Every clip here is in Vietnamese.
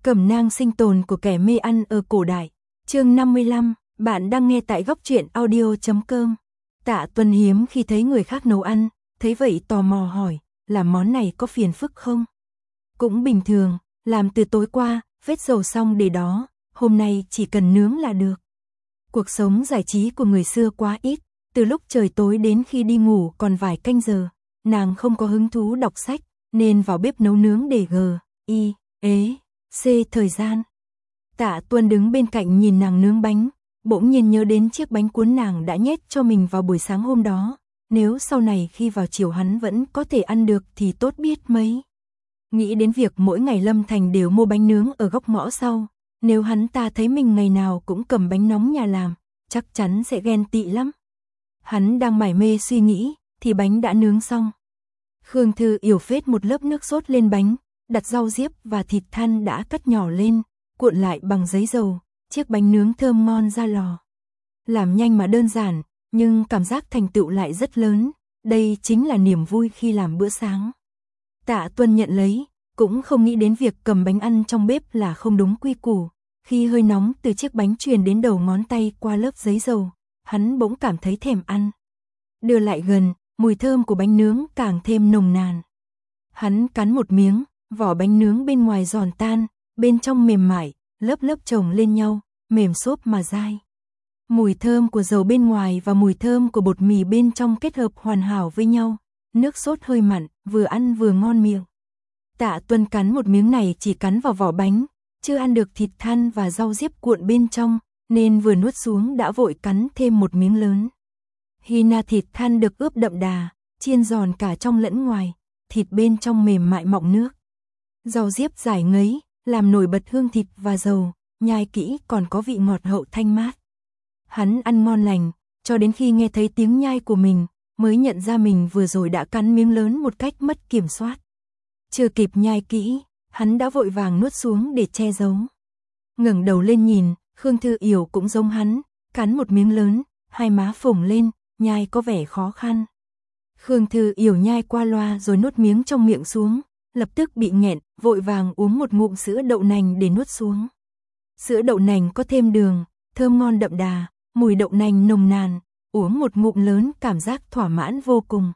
Cẩm nang sinh tồn của kẻ mê ăn ở cổ đại. Chương 55, bạn đang nghe tại góc truyện audio.com. Tạ Tuân hiếm khi thấy người khác nấu ăn, thấy vậy tò mò hỏi, làm món này có phiền phức không? Cũng bình thường, làm từ tối qua, vết dầu xong để đó, hôm nay chỉ cần nướng là được. Cuộc sống giải trí của người xưa quá ít, từ lúc trời tối đến khi đi ngủ còn vài canh giờ, nàng không có hứng thú đọc sách, nên vào bếp nấu nướng để C thời gian. Tạ Tuân đứng bên cạnh nhìn nàng nướng bánh, bỗng nhiên nhớ đến chiếc bánh cuốn nàng đã nhét cho mình vào buổi sáng hôm đó, nếu sau này khi vào chiều hắn vẫn có thể ăn được thì tốt biết mấy. Nghĩ đến việc mỗi ngày Lâm Thành đều mua bánh nướng ở góc ngõ sau, nếu hắn ta thấy mình ngày nào cũng cầm bánh nóng nhà làm, chắc chắn sẽ ghen tị lắm. Hắn đang mải mê suy nghĩ, thì bánh đã nướng xong. Khương Thư Yểu phết một lớp nước sốt lên bánh, đặt rau diếp và thịt than đã cắt nhỏ lên, cuộn lại bằng giấy dầu, chiếc bánh nướng thơm ngon ra lò. Làm nhanh mà đơn giản, nhưng cảm giác thành tựu lại rất lớn, đây chính là niềm vui khi làm bữa sáng. Tạ Tuân nhận lấy, cũng không nghĩ đến việc cầm bánh ăn trong bếp là không đúng quy củ. Khi hơi nóng từ chiếc bánh truyền đến đầu ngón tay qua lớp giấy dầu, hắn bỗng cảm thấy thèm ăn. Đưa lại gần, mùi thơm của bánh nướng càng thêm nồng nàn. Hắn cắn một miếng, vỏ bánh nướng bên ngoài giòn tan, bên trong mềm mại, lớp lớp chồng lên nhau, mềm xốp mà dai. Mùi thơm của dầu bên ngoài và mùi thơm của bột mì bên trong kết hợp hoàn hảo với nhau, nước sốt hơi mặn, vừa ăn vừa ngon miệng. Tạ Tuân cắn một miếng này chỉ cắn vào vỏ bánh, chưa ăn được thịt than và rau diếp cuộn bên trong, nên vừa nuốt xuống đã vội cắn thêm một miếng lớn. Hina thịt than được ướp đậm đà, chiên giòn cả trong lẫn ngoài, thịt bên trong mềm mại mọng nước. Rau diếp giải ngấy, làm nổi bật hương thịt và dầu, nhai kỹ còn có vị ngọt hậu thanh mát. Hắn ăn ngon lành, cho đến khi nghe thấy tiếng nhai của mình, mới nhận ra mình vừa rồi đã cắn miếng lớn một cách mất kiểm soát. Chưa kịp nhai kỹ, hắn đã vội vàng nuốt xuống để che giấu. Ngẩng đầu lên nhìn, Khương Thư Yểu cũng giống hắn, cắn một miếng lớn, hai má phồng lên, nhai có vẻ khó khăn. Khương Thư Yểu nhai qua loa rồi nuốt miếng trong miệng xuống, lập tức bị nghẹn, vội vàng uống một ngụm sữa đậu nành để nuốt xuống. Sữa đậu nành có thêm đường, thơm ngon đậm đà, mùi đậu nành nồng nàn, uống một ngụm lớn cảm giác thỏa mãn vô cùng.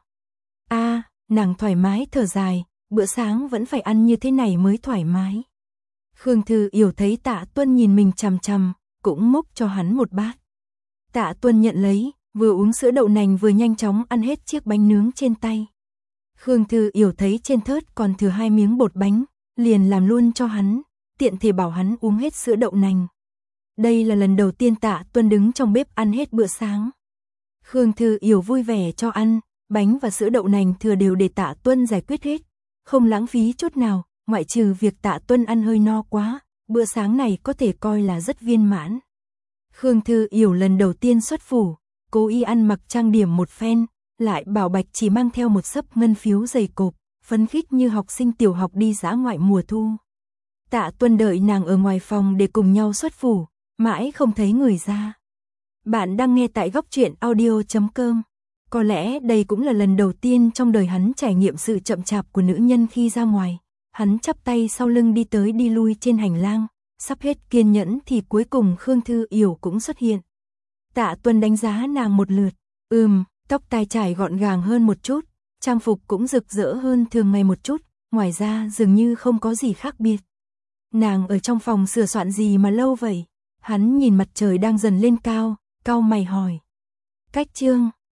Nàng thoải mái thở dài, bữa sáng vẫn phải ăn như thế này mới thoải mái. Khương Thư Yểu thấy Tạ Tuân nhìn mình chằm chằm, cũng múc cho hắn một bát. Tạ Tuân nhận lấy, vừa uống sữa đậu nành vừa nhanh chóng ăn hết chiếc bánh nướng trên tay. Khương Thư Yểu thấy trên thớt còn thừa 2 miếng bột bánh, liền làm luôn cho hắn, tiện thể bảo hắn uống hết sữa đậu nành. Đây là lần đầu tiên Tạ Tuân đứng trong bếp ăn hết bữa sáng. Khương Thư Yểu vui vẻ cho ăn, bánh và sữa đậu nành thừa đều để Tạ Tuân giải quyết hết, không lãng phí chút nào, ngoại trừ việc Tạ Tuân ăn hơi no quá, bữa sáng này có thể coi là rất viên mãn. Khương Thư Yểu lần đầu tiên xuất phủ, cố ý ăn mặc trang điểm một phen, lại bảo bạch chỉ mang theo một xấp ngân phiếu dày cộp, phấn khích như học sinh tiểu học đi dã ngoại mùa thu. Tạ Tuân đợi nàng ở ngoài phòng để cùng nhau xuất phủ, mãi không thấy người ra. Bạn đang nghe tại góc truyện audio.com. Có lẽ đây cũng là lần đầu tiên trong đời hắn trải nghiệm sự chậm chạp của nữ nhân khi ra ngoài. Hắn chắp tay sau lưng đi tới đi lui trên hành lang, sắp hết kiên nhẫn thì cuối cùng Khương Thư Yểu cũng xuất hiện. Tạ Tuân đánh giá nàng một lượt, tóc tai trải gọn gàng hơn một chút, trang phục cũng rực rỡ hơn thường ngày một chút, ngoài ra dường như không có gì khác biệt. Nàng ở trong phòng sửa soạn gì mà lâu vậy? Hắn nhìn mặt trời đang dần lên cao, cau mày hỏi. Cách chương